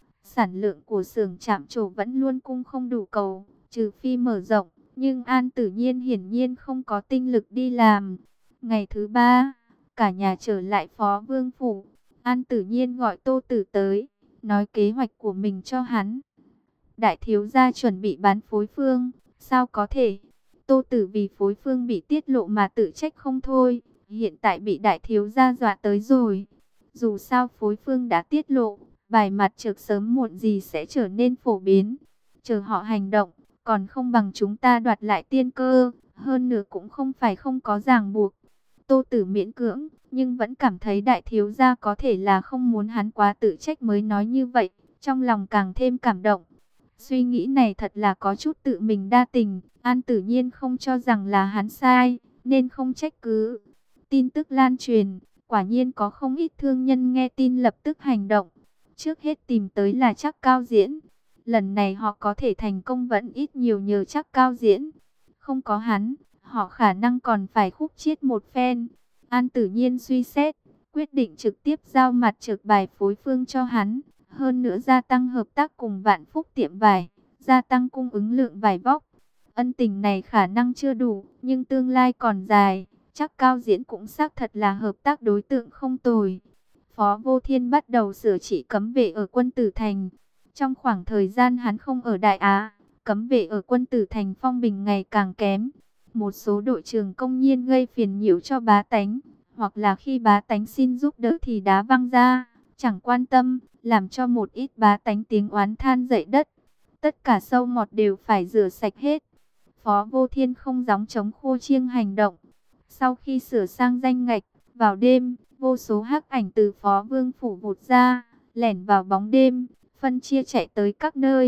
Sản lượng của xưởng trạm trổ vẫn luôn cung không đủ cầu, trừ phi mở rộng, nhưng An Tử Nhiên hiển nhiên không có tinh lực đi làm. Ngày thứ ba, cả nhà trở lại Phó Vương phủ. An Tử Nhiên gọi Tô Tử tới, nói kế hoạch của mình cho hắn. Đại thiếu gia chuẩn bị bán phối phương, sao có thể? Tô Tử vì phối phương bị tiết lộ mà tự trách không thôi, hiện tại bị đại thiếu gia dọa tới rồi. Dù sao phối phương đã tiết lộ, bài mặt trực sớm muộn gì sẽ trở nên phổ biến. Chờ họ hành động, còn không bằng chúng ta đoạt lại tiên cơ, hơn nữa cũng không phải không có ràng buộc. Tô Tử miễn cưỡng, nhưng vẫn cảm thấy đại thiếu gia có thể là không muốn hắn quá tự trách mới nói như vậy, trong lòng càng thêm cảm động. Suy nghĩ này thật là có chút tự mình đa tình, An Tử Nhiên không cho rằng là hắn sai, nên không trách cứ. Tin tức lan truyền, quả nhiên có không ít thương nhân nghe tin lập tức hành động. Trước hết tìm tới là Trác Cao Diễn. Lần này họ có thể thành công vẫn ít nhiều nhờ Trác Cao Diễn. Không có hắn, họ khả năng còn phải khúc chiết một phen. An Tử Nhiên suy xét, quyết định trực tiếp giao mặt trực bài phối phương cho hắn. Hơn nữa gia tăng hợp tác cùng Vạn Phúc tiệm vải, gia tăng cung ứng lượng vải vóc. Ân tình này khả năng chưa đủ, nhưng tương lai còn dài. Chắc Cao Diễn cũng xác thật là hợp tác đối tượng không tồi. Phó Vô Thiên bắt đầu sửa trị cấm vệ ở Quân Tử Thành. Trong khoảng thời gian hắn không ở Đại Á, cấm vệ ở Quân Tử Thành phong bình ngày càng kém. Một số đội trưởng công nhiên gây phiền nhiễu cho bá tánh, hoặc là khi bá tánh xin giúp đỡ thì đá văng ra, chẳng quan tâm, làm cho một ít bá tánh tiếng oán than dậy đất. Tất cả sâu mọt đều phải rửa sạch hết. Phó Vô Thiên không gióng chống khua chiêng hành động. Sau khi sửa sang danh ngạch, vào đêm, vô số hắc ảnh từ Phó Vương phủ vụt ra, lẻn vào bóng đêm, phân chia chạy tới các nơi.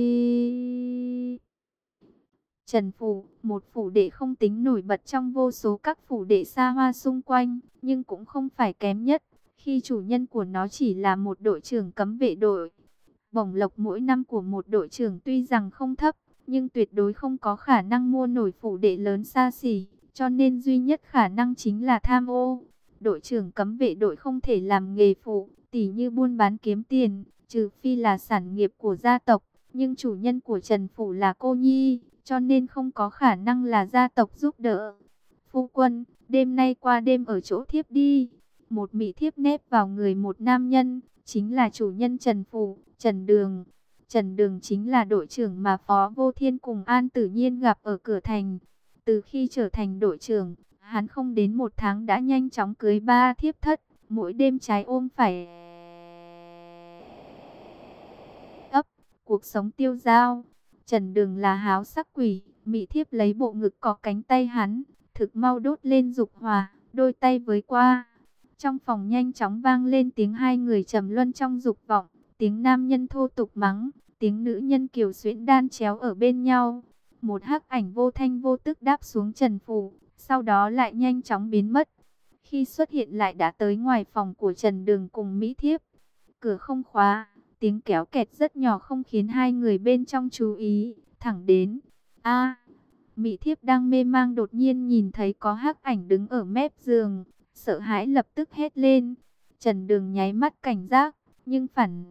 Trần phủ, một phủ đệ không tính nổi bật trong vô số các phủ đệ xa hoa xung quanh, nhưng cũng không phải kém nhất, khi chủ nhân của nó chỉ là một đội trưởng cấm vệ đội. Bổng lộc mỗi năm của một đội trưởng tuy rằng không thấp, nhưng tuyệt đối không có khả năng mua nổi phủ đệ lớn xa xỉ, cho nên duy nhất khả năng chính là tham ô. Đội trưởng cấm vệ đội không thể làm nghề phụ, tỉ như buôn bán kiếm tiền, trừ phi là sản nghiệp của gia tộc, nhưng chủ nhân của Trần phủ là cô nhi, cho nên không có khả năng là gia tộc giúp đỡ. Phu quân, đêm nay qua đêm ở chỗ thiếp đi. Một mỹ thiếp nép vào người một nam nhân, chính là chủ nhân Trần phủ, Trần Đường. Trần Đường chính là đội trưởng mà Phó Vô Thiên cùng An Tử Nhiên gặp ở cửa thành. Từ khi trở thành đội trưởng, hắn không đến một tháng đã nhanh chóng cưới 3 thiếp thất, mỗi đêm trái ôm phải ấp, cuộc sống tiêu dao. Trần Đường là háo sắc quỷ, mỹ thiếp lấy bộ ngực có cánh tay hắn, thực mau đốt lên dục hỏa, đôi tay với qua. Trong phòng nhanh chóng vang lên tiếng hai người trầm luân trong dục vọng, tiếng nam nhân thô tục mắng, tiếng nữ nhân kiều xuyễn đan chéo ở bên nhau. Một hắc ảnh vô thanh vô tức đáp xuống Trần phủ, sau đó lại nhanh chóng biến mất. Khi xuất hiện lại đã tới ngoài phòng của Trần Đường cùng mỹ thiếp. Cửa không khóa, tiếng kéo kẹt rất nhỏ không khiến hai người bên trong chú ý, thẳng đến. Mỹ thiếp đang mê mang đột nhiên nhìn thấy có hắc ảnh đứng ở mép giường, sợ hãi lập tức hét lên. Trần Đường nháy mắt cảnh giác, nhưng phản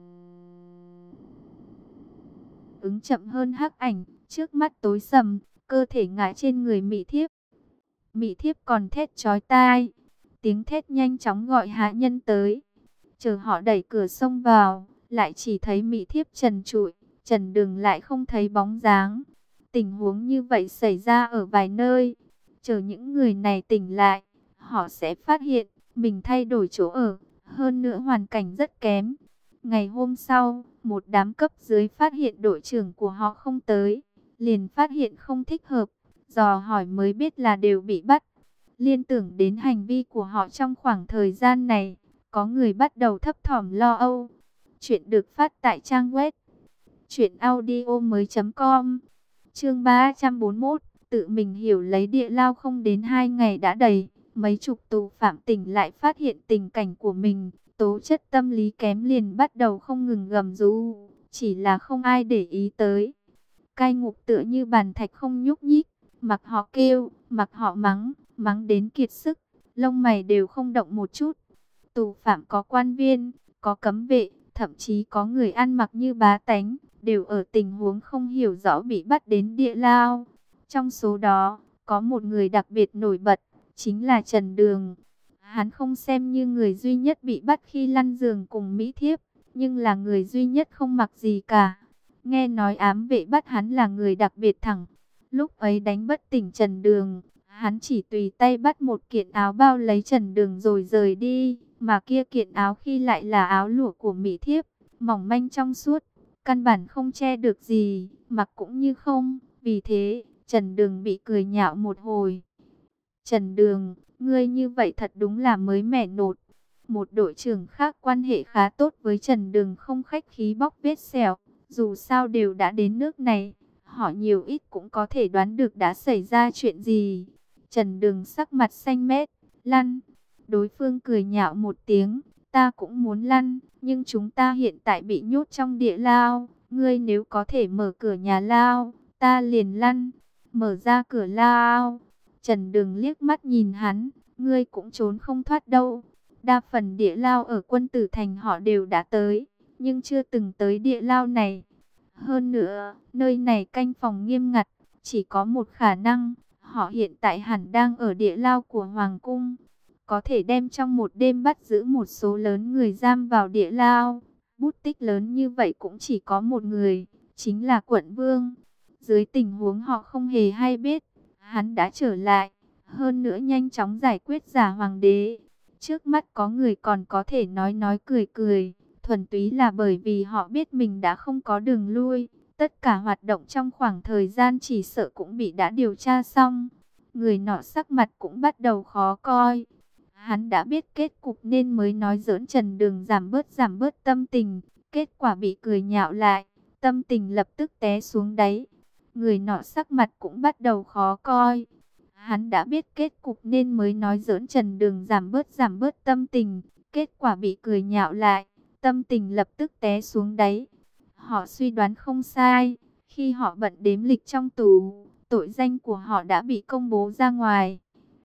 ứng chậm hơn hắc ảnh, trước mắt tối sầm, cơ thể ngã trên người Mỹ thiếp. Mỹ thiếp còn thét chói tai, tiếng thét nhanh chóng gọi hạ nhân tới. Chờ họ đẩy cửa xông vào, lại chỉ thấy Mỹ thiếp trần trụi, Trần Đường lại không thấy bóng dáng. Tình huống như vậy xảy ra ở vài nơi. Chờ những người này tỉnh lại, họ sẽ phát hiện mình thay đổi chỗ ở, hơn nữa hoàn cảnh rất kém. Ngày hôm sau, một đám cấp dưới phát hiện đội trưởng của họ không tới, liền phát hiện không thích hợp, dò hỏi mới biết là đều bị bắt. Liên tưởng đến hành vi của họ trong khoảng thời gian này, có người bắt đầu thấp thỏm lo âu. Chuyện được phát tại trang web truyệnaudiomoi.com. Chương 341, tự mình hiểu lấy địa lao. Không đến 2 ngày đã đầy, mấy chục tù phạm tỉnh lại phát hiện tình cảnh của mình, tố chất tâm lý kém liền bắt đầu không ngừng gầm rú, chỉ là không ai để ý tới. Cai ngục tựa như bàn thạch không nhúc nhích, mặc họ kêu, mặc họ mắng, mắng đến kiệt sức, lông mày đều không động một chút. Tù phạm có quan viên, có cấm vệ, thậm chí có người ăn mặc như bá tánh, đều ở tình huống không hiểu rõ bị bắt đến địa lao. Trong số đó, có một người đặc biệt nổi bật, chính là Trần Đường. Hắn không xem như người duy nhất bị bắt khi lăn giường cùng Mỹ Thiếp, nhưng là người duy nhất không mặc gì cả. Nghe nói ám vệ bắt hắn là người đặc biệt thẳng. Lúc ấy đánh bất tỉnh Trần Đường, hắn chỉ tùy tay bắt một kiện áo bao lấy Trần Đường rồi rời đi. Mà kia kiện áo khi lại là áo lụa của Mỹ Thiếp, mỏng manh trong suốt, căn bản không che được gì, mặc cũng như không. Vì thế, Trần Đường bị cười nhạo một hồi. Trần Đường, ngươi như vậy thật đúng là mới mẻ nột. Một đội trưởng khác quan hệ khá tốt với Trần Đường không khách khí bóc vết sẹo. Dù sao đều đã đến nước này, họ nhiều ít cũng có thể đoán được đã xảy ra chuyện gì. Trần Đường sắc mặt xanh mét, lăn. Đối phương cười nhạo một tiếng, ta cũng muốn lăn, nhưng chúng ta hiện tại bị nhốt trong địa lao. Ngươi nếu có thể mở cửa nhà lao, ta liền lăn. Mở ra cửa lao. Trần Đường liếc mắt nhìn hắn, ngươi cũng trốn không thoát đâu. Đa phần địa lao ở Quân Tử Thành họ đều đã tới, nhưng chưa từng tới địa lao này. Hơn nữa, nơi này canh phòng nghiêm ngặt, chỉ có một khả năng, họ hiện tại hẳn đang ở địa lao của Hoàng Cung. Có thể đem trong một đêm bắt giữ một số lớn người giam vào địa lao. Bút tích lớn như vậy cũng chỉ có một người, chính là Quận Vương. Dưới tình huống họ không hề hay biết, hắn đã trở lại, hơn nữa nhanh chóng giải quyết giả hoàng đế. Trước mắt có người còn có thể nói cười cười, thuần túy là bởi vì họ biết mình đã không có đường lui. Tất cả hoạt động trong khoảng thời gian chỉ sợ cũng bị đã điều tra xong. Người nọ sắc mặt cũng bắt đầu khó coi. Hắn đã biết kết cục nên mới nói giỡn Trần Đường giảm bớt tâm tình. Kết quả bị cười nhạo lại, tâm tình lập tức té xuống đáy. Người nọ sắc mặt cũng bắt đầu khó coi. Hắn đã biết kết cục nên mới nói giỡn Trần Đường giảm bớt tâm tình. Kết quả bị cười nhạo lại, tâm tình lập tức té xuống đáy. Họ suy đoán không sai. Khi họ bận đếm lịch trong tù, tội danh của họ đã bị công bố ra ngoài.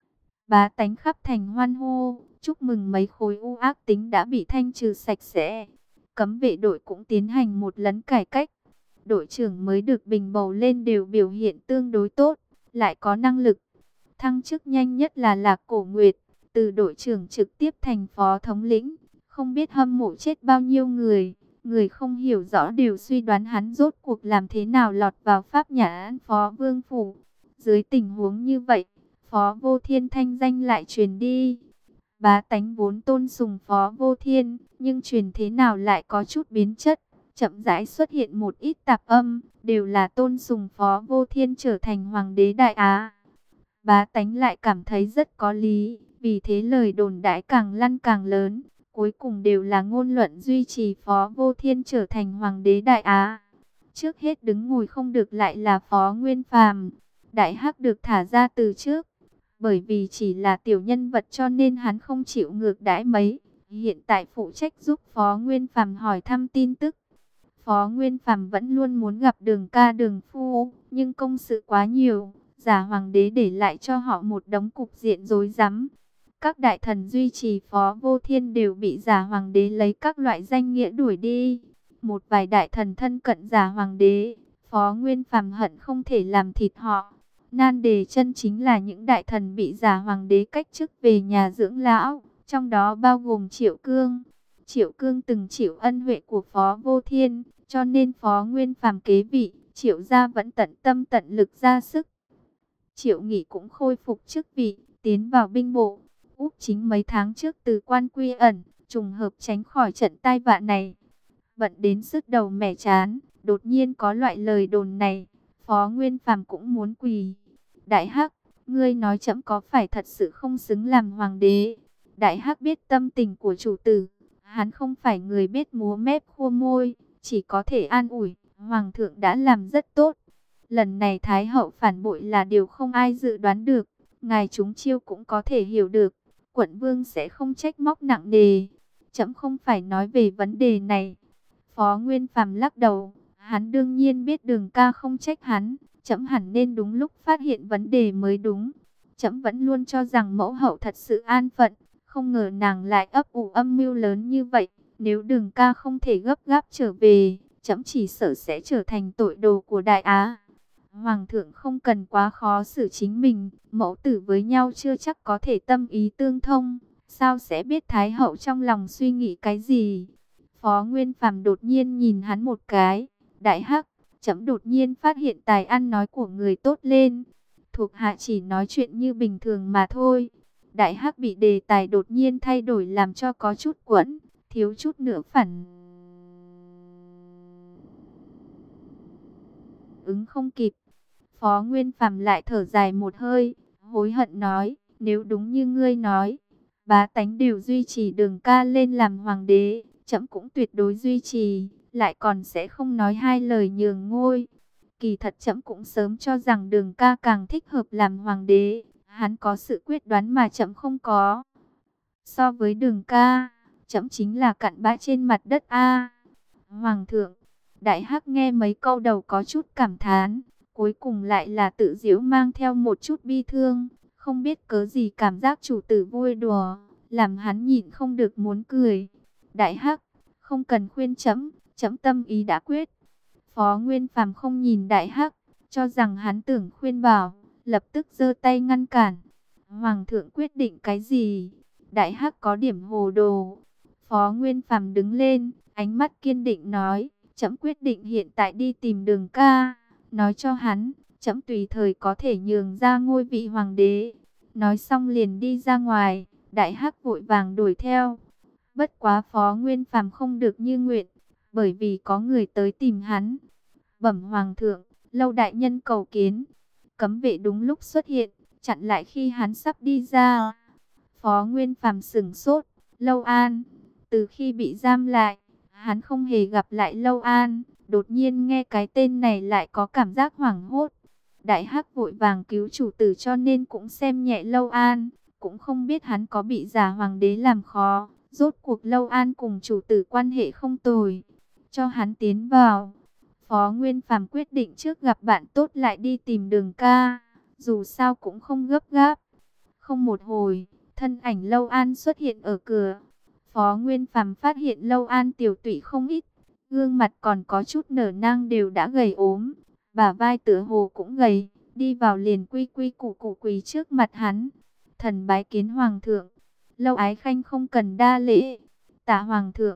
Bá tánh khắp thành hoan hô, chúc mừng mấy khối u ác tính đã bị thanh trừ sạch sẽ. Cấm vệ đội cũng tiến hành một lần cải cách. Đội trưởng mới được bình bầu lên đều biểu hiện tương đối tốt, lại có năng lực. Thăng chức nhanh nhất là Lạc Cổ Nguyệt, từ đội trưởng trực tiếp thành phó thống lĩnh. Không biết hâm mộ chết bao nhiêu người, người không hiểu rõ đều suy đoán hắn rốt cuộc làm thế nào lọt vào pháp nhãn phó vương phủ. Dưới tình huống như vậy, Phó Vô Thiên thanh danh lại truyền đi. Bá tánh vốn tôn sùng Phó Vô Thiên, nhưng truyền thế nào lại có chút biến chất. Chậm rãi xuất hiện một ít tạp âm, đều là tôn sùng Phó Vô Thiên trở thành Hoàng đế Đại Á. Bá tánh lại cảm thấy rất có lý, vì thế lời đồn đãi càng lăn càng lớn. Cuối cùng đều là ngôn luận duy trì Phó Vô Thiên trở thành Hoàng đế Đại Á. Trước hết đứng ngồi không được lại là Phó Nguyên Phàm. Đại Hắc được thả ra từ trước, bởi vì chỉ là tiểu nhân vật cho nên hắn không chịu ngược đãi mấy. Hiện tại phụ trách giúp Phó Nguyên Phàm hỏi thăm tin tức. Phó Nguyên Phàm vẫn luôn muốn gặp Đường ca Đường phu, nhưng công sự quá nhiều, giả hoàng đế để lại cho họ một đống cục diện rối rắm. Các đại thần duy trì Phó Vô Thiên đều bị giả hoàng đế lấy các loại danh nghĩa đuổi đi. Một vài đại thần thân cận giả hoàng đế, Phó Nguyên Phàm hận không thể làm thịt họ. Nan đề chân chính là những đại thần bị giả hoàng đế cách chức về nhà dưỡng lão, trong đó bao gồm Triệu Cương. Triệu Cương từng chịu ân huệ của Phó Vô Thiên, cho nên Phó Nguyên Phàm kế vị, Triệu gia vẫn tận tâm tận lực ra sức. Triệu Nghị cũng khôi phục chức vị, tiến vào binh bộ. Úc Chính mấy tháng trước từ quan quy ẩn, trùng hợp tránh khỏi trận tai vạ này. Bận đến sứt đầu mẻ chán, đột nhiên có loại lời đồn này, Phó Nguyên Phàm cũng muốn quỳ. Đại Hắc, ngươi nói trẫm có phải thật sự không xứng làm hoàng đế? Đại Hắc biết tâm tình của chủ tử, hắn không phải người biết múa mép khua môi, chỉ có thể an ủi, hoàng thượng đã làm rất tốt. Lần này Thái hậu phản bội là điều không ai dự đoán được, ngài chúng chiêu cũng có thể hiểu được, quận vương sẽ không trách móc nặng nề. Trẫm không phải nói về vấn đề này. Phó Nguyên Phàm lắc đầu, hắn đương nhiên biết Đường ca không trách hắn, Trẫm hẳn nên đúng lúc phát hiện vấn đề mới đúng. Trẫm vẫn luôn cho rằng mẫu hậu thật sự an phận, không ngờ nàng lại ấp ủ âm mưu lớn như vậy. Nếu Đường ca không thể gấp gáp trở về, trẫm chỉ sợ sẽ trở thành tội đồ của Đại Á. Hoàng thượng không cần quá khó xử chính mình, mẫu tử với nhau chưa chắc có thể tâm ý tương thông, sao sẽ biết Thái hậu trong lòng suy nghĩ cái gì. Phó Nguyên Phàm đột nhiên nhìn hắn một cái, đại hắc, trẫm đột nhiên phát hiện tài ăn nói của người tốt lên. Thuộc hạ chỉ nói chuyện như bình thường mà thôi. Đại hắc bị đề tài đột nhiên thay đổi làm cho có chút quẫn, thiếu chút nữa phản ứng không kịp. Phó Nguyên Phàm lại thở dài một hơi, hối hận nói, nếu đúng như ngươi nói, bá tánh đều duy trì Đường ca lên làm hoàng đế, trẫm cũng tuyệt đối duy trì, lại còn sẽ không nói hai lời nhường ngôi. Kỳ thật trẫm cũng sớm cho rằng Đường ca càng thích hợp làm hoàng đế, hắn có sự quyết đoán mà trẫm không có. So với Đường ca, trẫm chính là cặn bã trên mặt đất a. Hoàng thượng, Đại Hắc nghe mấy câu đầu có chút cảm thán, cuối cùng lại là tự giễu mang theo một chút bi thương, không biết cớ gì cảm giác chủ tử vui đùa, làm hắn nhịn không được muốn cười. Đại Hắc, không cần khuyên trẫm, trẫm tâm ý đã quyết. Phó Nguyên Phàm không nhìn Đại Hắc, cho rằng hắn tưởng khuyên bảo, lập tức giơ tay ngăn cản. Hoàng thượng quyết định cái gì? Đại Hắc có điểm hồ đồ. Phó Nguyên Phàm đứng lên, ánh mắt kiên định nói, trẫm quyết định hiện tại đi tìm Đường ca, nói cho hắn, trẫm tùy thời có thể nhường ra ngôi vị hoàng đế. Nói xong liền đi ra ngoài, Đại Hắc vội vàng đuổi theo. Bất quá Phó Nguyên Phàm không được như nguyện, bởi vì có người tới tìm hắn. Bẩm Hoàng thượng, Lâu đại nhân cầu kiến. Cấm vệ đúng lúc xuất hiện, chặn lại khi hắn sắp đi ra. Phó Nguyên Phàm sửng sốt, Lâu An. Từ khi bị giam lại, hắn không hề gặp lại Lâu An. Đột nhiên nghe cái tên này lại có cảm giác hoảng hốt. Đại Hắc vội vàng cứu chủ tử cho nên cũng xem nhẹ Lâu An. Cũng không biết hắn có bị giả hoàng đế làm khó. Rốt cuộc Lâu An cùng chủ tử quan hệ không tồi, cho hắn tiến vào. Phó Nguyên Phàm quyết định trước gặp bạn tốt lại đi tìm Đường ca, dù sao cũng không gấp gáp. Không một hồi, thân ảnh Lâu An xuất hiện ở cửa. Phó Nguyên Phàm phát hiện Lâu An tiểu tụy không ít, gương mặt còn có chút nở nang đều đã gầy ốm, bả vai tựa hồ cũng gầy, đi vào liền quy quy củ củ quỳ trước mặt hắn. Thần bái kiến Hoàng thượng. Lâu Ái Khanh không cần đa lễ, tạ Hoàng thượng.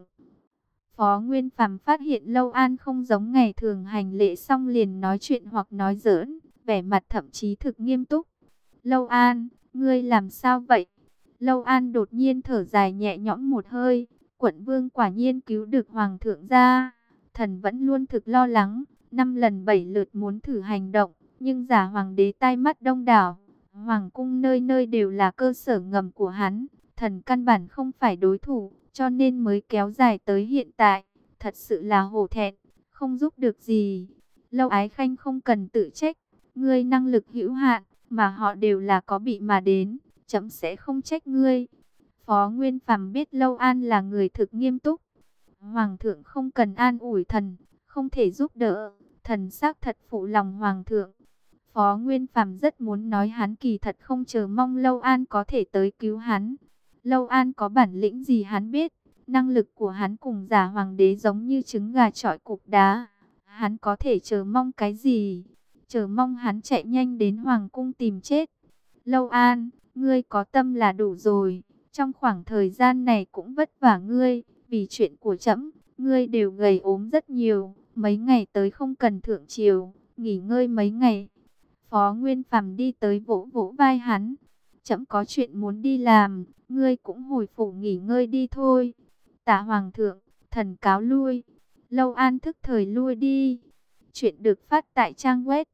Phó Nguyên Phàm phát hiện Lâu An không giống ngày thường hành lễ xong liền nói chuyện hoặc nói giỡn, vẻ mặt thậm chí thực nghiêm túc. Lâu An, ngươi làm sao vậy? Lâu An đột nhiên thở dài nhẹ nhõm một hơi, quận vương quả nhiên cứu được Hoàng thượng ra. Thần vẫn luôn thực lo lắng, 5 lần 7 lượt muốn thử hành động, nhưng giả Hoàng đế tai mắt đông đảo. Hoàng cung nơi nơi đều là cơ sở ngầm của hắn, thần căn bản không phải đối thủ, cho nên mới kéo dài tới hiện tại. Thật sự là hổ thẹn, không giúp được gì. Lâu Ái Khanh không cần tự trách, ngươi năng lực hữu hạn, mà họ đều là có bị mà đến, chấm sẽ không trách ngươi. Phó Nguyên Phàm biết Lâu An là người thực nghiêm túc. Hoàng thượng không cần an ủi thần, không thể giúp đỡ, thần xác thật phụ lòng Hoàng thượng. Phó Nguyên Phàm rất muốn nói hắn kỳ thật không chờ mong Lâu An có thể tới cứu hắn. Lâu An có bản lĩnh gì hắn biết, năng lực của hắn cùng giả hoàng đế giống như trứng gà chọi cục đá. Hắn có thể chờ mong cái gì? Chờ mong hắn chạy nhanh đến Hoàng cung tìm chết. Lâu An, ngươi có tâm là đủ rồi, trong khoảng thời gian này cũng vất vả ngươi, vì chuyện của trẫm, ngươi đều gầy ốm rất nhiều, mấy ngày tới không cần thượng triều, nghỉ ngơi mấy ngày. Phó Nguyên Phàm đi tới vỗ vỗ vai hắn. Trẫm có chuyện muốn đi làm, ngươi cũng hồi phủ nghỉ ngơi đi thôi. Tạ Hoàng thượng, thần cáo lui. Lâu An thức thời lui đi. Chuyện được phát tại trang web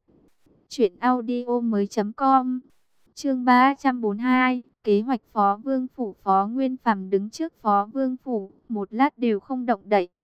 truyệnaudiomoi.com. Chương 342, kế hoạch Phó Vương phủ. Phó Nguyên Phàm đứng trước Phó Vương phủ, một lát đều không động đậy.